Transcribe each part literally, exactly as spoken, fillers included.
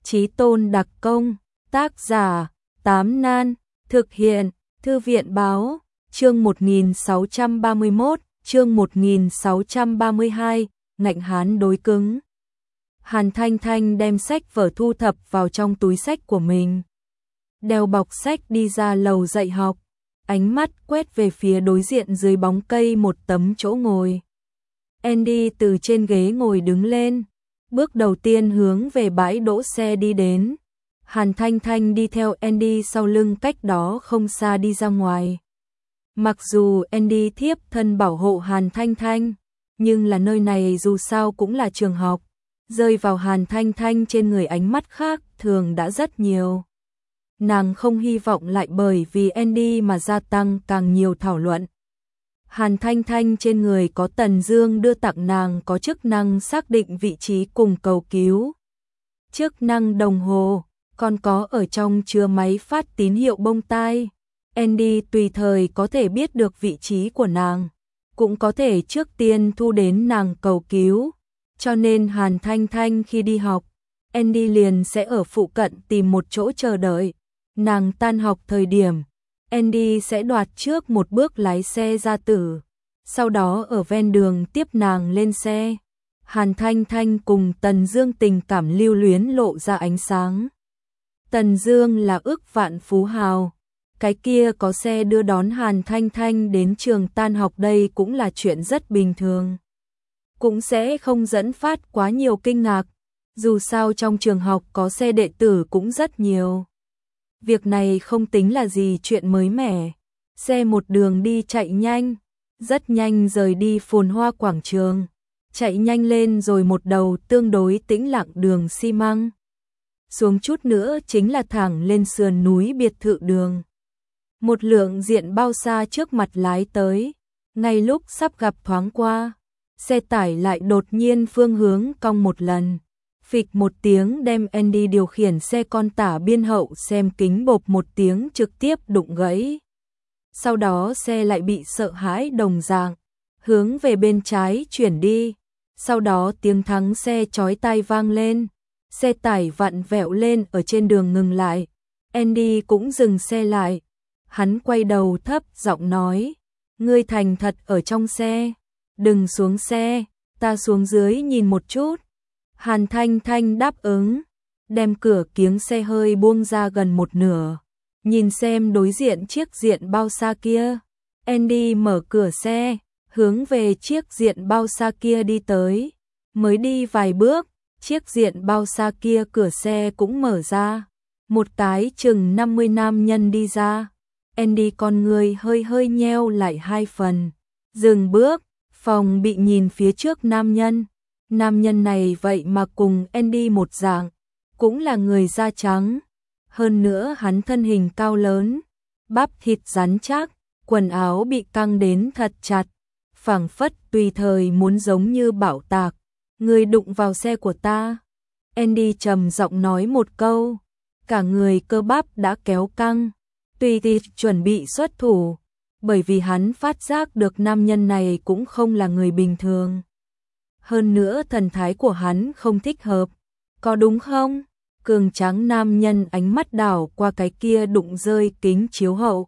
Chí tôn đặc công, tác giả, Tám Nan, thực hiện, Thư viện báo, chương một nghìn sáu trăm ba mươi mốt, chương một nghìn sáu trăm ba mươi hai, ngạnh hán đối cứng. Hàn Thanh Thanh đem sách vở thu thập vào trong túi sách của mình. Đeo bọc sách đi ra lầu dạy học, ánh mắt quét về phía đối diện dưới bóng cây một tấm chỗ ngồi. Andy từ trên ghế ngồi đứng lên, bước đầu tiên hướng về bãi đỗ xe đi đến. Hàn Thanh Thanh đi theo Andy sau lưng cách đó không xa đi ra ngoài. Mặc dù Andy thiếp thân bảo hộ Hàn Thanh Thanh, nhưng là nơi này dù sao cũng là trường học, rơi vào Hàn Thanh Thanh trên người ánh mắt khác thường đã rất nhiều. Nàng không hy vọng lại bởi vì Andy mà gia tăng càng nhiều thảo luận. Hàn Thanh Thanh trên người có Tần Dương đưa tặng nàng có chức năng xác định vị trí cùng cầu cứu. Chức năng đồng hồ, còn có ở trong chứa máy phát tín hiệu bông tai. Andy tùy thời có thể biết được vị trí của nàng, cũng có thể trước tiên thu đến nàng cầu cứu. Cho nên Hàn Thanh Thanh khi đi học, Andy liền sẽ ở phụ cận tìm một chỗ chờ đợi. Nàng tan học thời điểm, Andy sẽ đoạt trước một bước lái xe ra tử, sau đó ở ven đường tiếp nàng lên xe. Hàn Thanh Thanh cùng Tần Dương tình cảm lưu luyến lộ ra ánh sáng. Tần Dương là ức vạn phú hào, cái kia có xe đưa đón Hàn Thanh Thanh đến trường tan học đây cũng là chuyện rất bình thường. Cũng sẽ không dẫn phát quá nhiều kinh ngạc, dù sao trong trường học có xe đệ tử cũng rất nhiều. Việc này không tính là gì chuyện mới mẻ. Xe một đường đi chạy nhanh, rất nhanh rời đi phồn hoa quảng trường, chạy nhanh lên rồi một đầu tương đối tĩnh lặng đường xi măng. Xuống chút nữa chính là thẳng lên sườn núi biệt thự đường. Một lượng diện bao xa trước mặt lái tới, ngay lúc sắp gặp thoáng qua, xe tải lại đột nhiên phương hướng cong một lần. Phịch một tiếng đem Andy điều khiển xe con tả biên hậu xem kính bộp một tiếng trực tiếp đụng gãy. Sau đó xe lại bị sợ hãi đồng dạng, hướng về bên trái chuyển đi. Sau đó tiếng thắng xe chói tai vang lên, xe tải vặn vẹo lên ở trên đường ngừng lại. Andy cũng dừng xe lại. Hắn quay đầu thấp giọng nói, ngươi thành thật ở trong xe, đừng xuống xe, ta xuống dưới nhìn một chút. Hàn Thanh Thanh đáp ứng, đem cửa kiếng xe hơi buông ra gần một nửa, nhìn xem đối diện chiếc diện bao xa kia. Andy mở cửa xe, hướng về chiếc diện bao xa kia đi tới. Mới đi vài bước, chiếc diện bao xa kia cửa xe cũng mở ra. Một cái chừng năm mươi nam nhân đi ra. Andy con người hơi hơi nheo lại hai phần, dừng bước, phòng bị nhìn phía trước nam nhân. Nam nhân này vậy mà cùng Andy một dạng, cũng là người da trắng. Hơn nữa hắn thân hình cao lớn, bắp thịt rắn chắc, quần áo bị căng đến thật chặt, phảng phất tùy thời muốn giống như bạo tạc. Người đụng vào xe của ta. Andy trầm giọng nói một câu, cả người cơ bắp đã kéo căng, tùy thì chuẩn bị xuất thủ, bởi vì hắn phát giác được nam nhân này cũng không là người bình thường. Hơn nữa thần thái của hắn không thích hợp, có đúng không? Cường tráng nam nhân ánh mắt đảo qua cái kia đụng rơi kính chiếu hậu.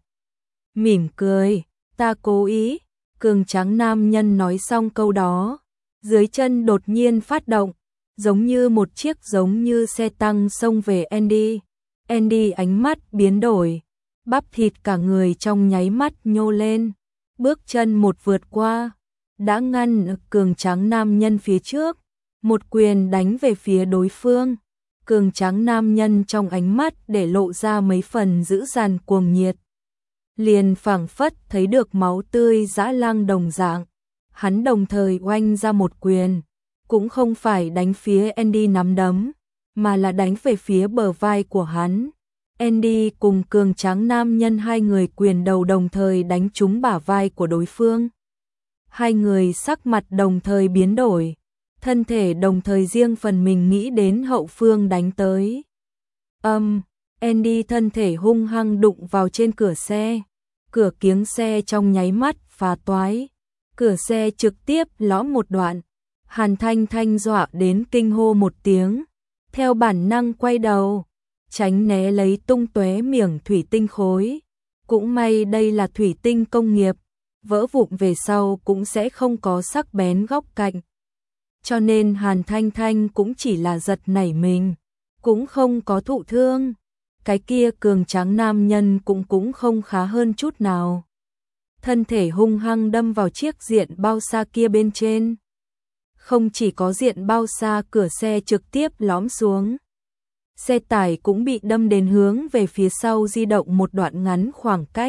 Mỉm cười, ta cố ý. Cường tráng nam nhân nói xong câu đó, dưới chân đột nhiên phát động, giống như một chiếc giống như xe tăng xông về Andy. Andy ánh mắt biến đổi, bắp thịt cả người trong nháy mắt nhô lên, bước chân một vượt qua, đã ngăn cường tráng nam nhân phía trước, một quyền đánh về phía đối phương. Cường tráng nam nhân trong ánh mắt để lộ ra mấy phần dữ dằn cuồng nhiệt, liền phảng phất thấy được máu tươi dã lang đồng dạng. Hắn đồng thời oanh ra một quyền, cũng không phải đánh phía Andy nắm đấm, mà là đánh về phía bờ vai của hắn. Andy cùng cường tráng nam nhân hai người quyền đầu đồng thời đánh trúng bả vai của đối phương. Hai người sắc mặt đồng thời biến đổi, thân thể đồng thời riêng phần mình nghĩ đến hậu phương đánh tới. Âm, um, Andy thân thể hung hăng đụng vào trên cửa xe, cửa kiếng xe trong nháy mắt phá toái, cửa xe trực tiếp lõm một đoạn. Hàn Thanh Thanh dọa đến kinh hô một tiếng, theo bản năng quay đầu, tránh né lấy tung tóe miếng thủy tinh khối. Cũng may đây là thủy tinh công nghiệp, vỡ vụn về sau cũng sẽ không có sắc bén góc cạnh. Cho nên Hàn Thanh Thanh cũng chỉ là giật nảy mình, cũng không có thụ thương. Cái kia cường tráng nam nhân cũng cũng không khá hơn chút nào. Thân thể hung hăng đâm vào chiếc diện bao xa kia bên trên. Không chỉ có diện bao xa, cửa xe trực tiếp lõm xuống. Xe tải cũng bị đâm đến hướng về phía sau di động một đoạn ngắn khoảng cách.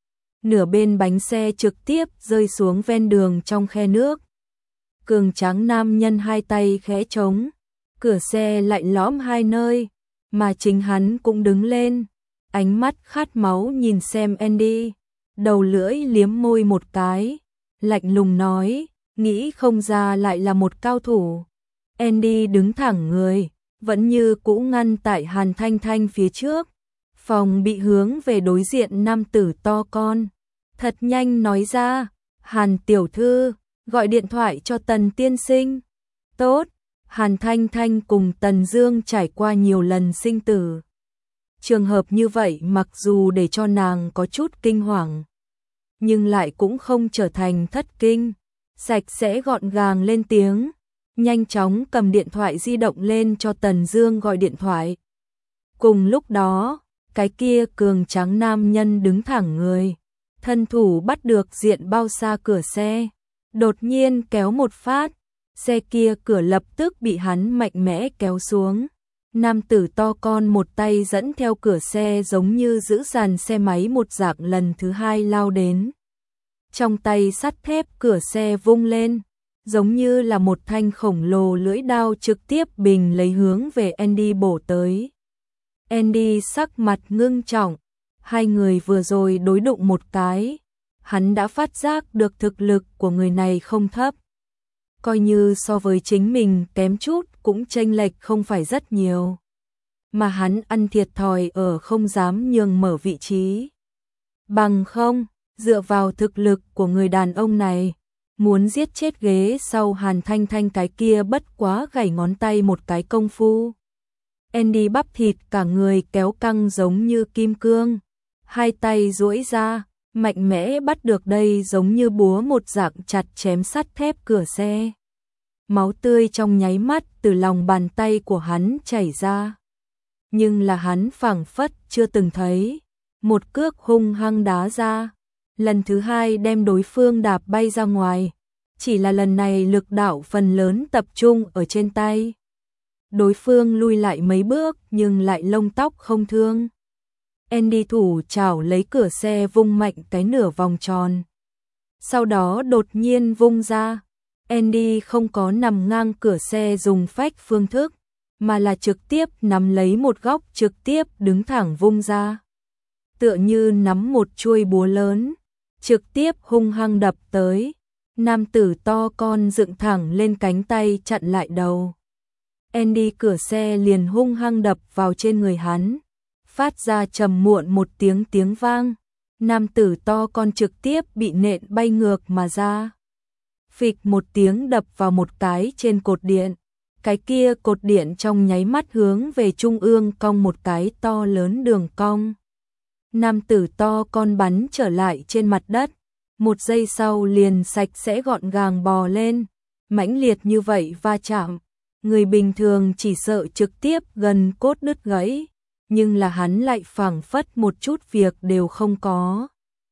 Nửa bên bánh xe trực tiếp rơi xuống ven đường trong khe nước. Cường tráng nam nhân hai tay khẽ trống, cửa xe lại lõm hai nơi, mà chính hắn cũng đứng lên, ánh mắt khát máu nhìn xem Andy, đầu lưỡi liếm môi một cái, lạnh lùng nói, nghĩ không ra lại là một cao thủ. Andy đứng thẳng người, vẫn như cũ ngăn tại Hàn Thanh Thanh phía trước, phòng bị hướng về đối diện nam tử to con. Thật nhanh nói ra, Hàn tiểu thư, gọi điện thoại cho Tần tiên sinh. Tốt, Hàn Thanh Thanh cùng Tần Dương trải qua nhiều lần sinh tử. Trường hợp như vậy mặc dù để cho nàng có chút kinh hoàng, nhưng lại cũng không trở thành thất kinh, sạch sẽ gọn gàng lên tiếng, nhanh chóng cầm điện thoại di động lên cho Tần Dương gọi điện thoại. Cùng lúc đó, cái kia cường tráng nam nhân đứng thẳng người, thân thủ bắt được diện bao xa cửa xe, đột nhiên kéo một phát, xe kia cửa lập tức bị hắn mạnh mẽ kéo xuống. Nam tử to con một tay dẫn theo cửa xe giống như giữ dàn xe máy một dạng lần thứ hai lao đến. Trong tay sắt thép cửa xe vung lên, giống như là một thanh khổng lồ lưỡi đao trực tiếp bình lấy hướng về Andy bổ tới. Andy sắc mặt ngưng trọng, hai người vừa rồi đối đụng một cái, hắn đã phát giác được thực lực của người này không thấp. Coi như so với chính mình kém chút cũng chênh lệch không phải rất nhiều. Mà hắn ăn thiệt thòi ở không dám nhường mở vị trí. Bằng không, dựa vào thực lực của người đàn ông này, muốn giết chết ghế sau Hàn Thanh Thanh cái kia bất quá gảy ngón tay một cái công phu. Andy bắp thịt cả người kéo căng giống như kim cương, hai tay duỗi ra, mạnh mẽ bắt được đây giống như búa một dạng chặt chém sắt thép cửa xe. Máu tươi trong nháy mắt từ lòng bàn tay của hắn chảy ra. Nhưng là hắn phảng phất chưa từng thấy, một cước hung hăng đá ra, lần thứ hai đem đối phương đạp bay ra ngoài, chỉ là lần này lực đạo phần lớn tập trung ở trên tay. Đối phương lui lại mấy bước nhưng lại lông tóc không thương. Andy thủ chảo lấy cửa xe vung mạnh cái nửa vòng tròn. Sau đó đột nhiên vung ra. Andy không có nằm ngang cửa xe dùng phách phương thức, mà là trực tiếp nắm lấy một góc trực tiếp đứng thẳng vung ra. Tựa như nắm một chuôi búa lớn, trực tiếp hung hăng đập tới. Nam tử to con dựng thẳng lên cánh tay chặn lại đầu. Andy cửa xe liền hung hăng đập vào trên người hắn, phát ra trầm muộn một tiếng tiếng vang. Nam tử to con trực tiếp bị nện bay ngược mà ra. Phịch một tiếng đập vào một cái trên cột điện. Cái kia cột điện trong nháy mắt hướng về trung ương cong một cái to lớn đường cong. Nam tử to con bắn trở lại trên mặt đất. Một giây sau liền sạch sẽ gọn gàng bò lên. Mãnh liệt như vậy va chạm, người bình thường chỉ sợ trực tiếp gần cốt đứt gãy, nhưng là hắn lại phảng phất một chút việc đều không có.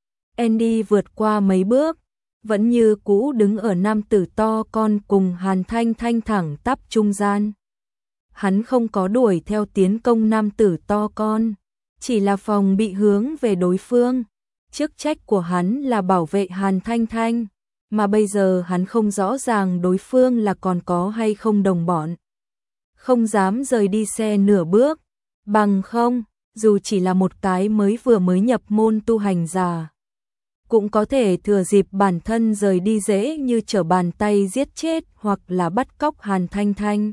Andy vượt qua mấy bước, vẫn như cũ đứng ở nam tử to con cùng Hàn Thanh Thanh thẳng tắp trung gian. Hắn không có đuổi theo tiến công nam tử to con, chỉ là phòng bị hướng về đối phương. Chức trách của hắn là bảo vệ Hàn Thanh Thanh, mà bây giờ hắn không rõ ràng đối phương là còn có hay không đồng bọn. Không dám rời đi xe nửa bước, bằng không, dù chỉ là một cái mới vừa mới nhập môn tu hành giả, cũng có thể thừa dịp bản thân rời đi dễ như trở bàn tay giết chết hoặc là bắt cóc Hàn Thanh Thanh.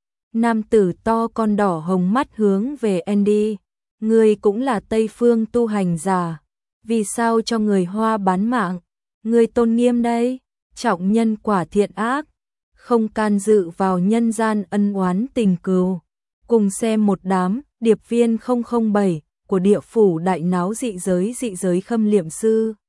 Nam tử to con đỏ hồng mắt hướng về Andy, người cũng là Tây phương tu hành giả, vì sao cho người Hoa bán mạng, người tôn nghiêm đây, trọng nhân quả thiện ác, không can dự vào nhân gian ân oán tình cừu, Cùng xem một đám điệp viên không không bảy của địa phủ đại náo dị giới dị giới khâm liệm sư.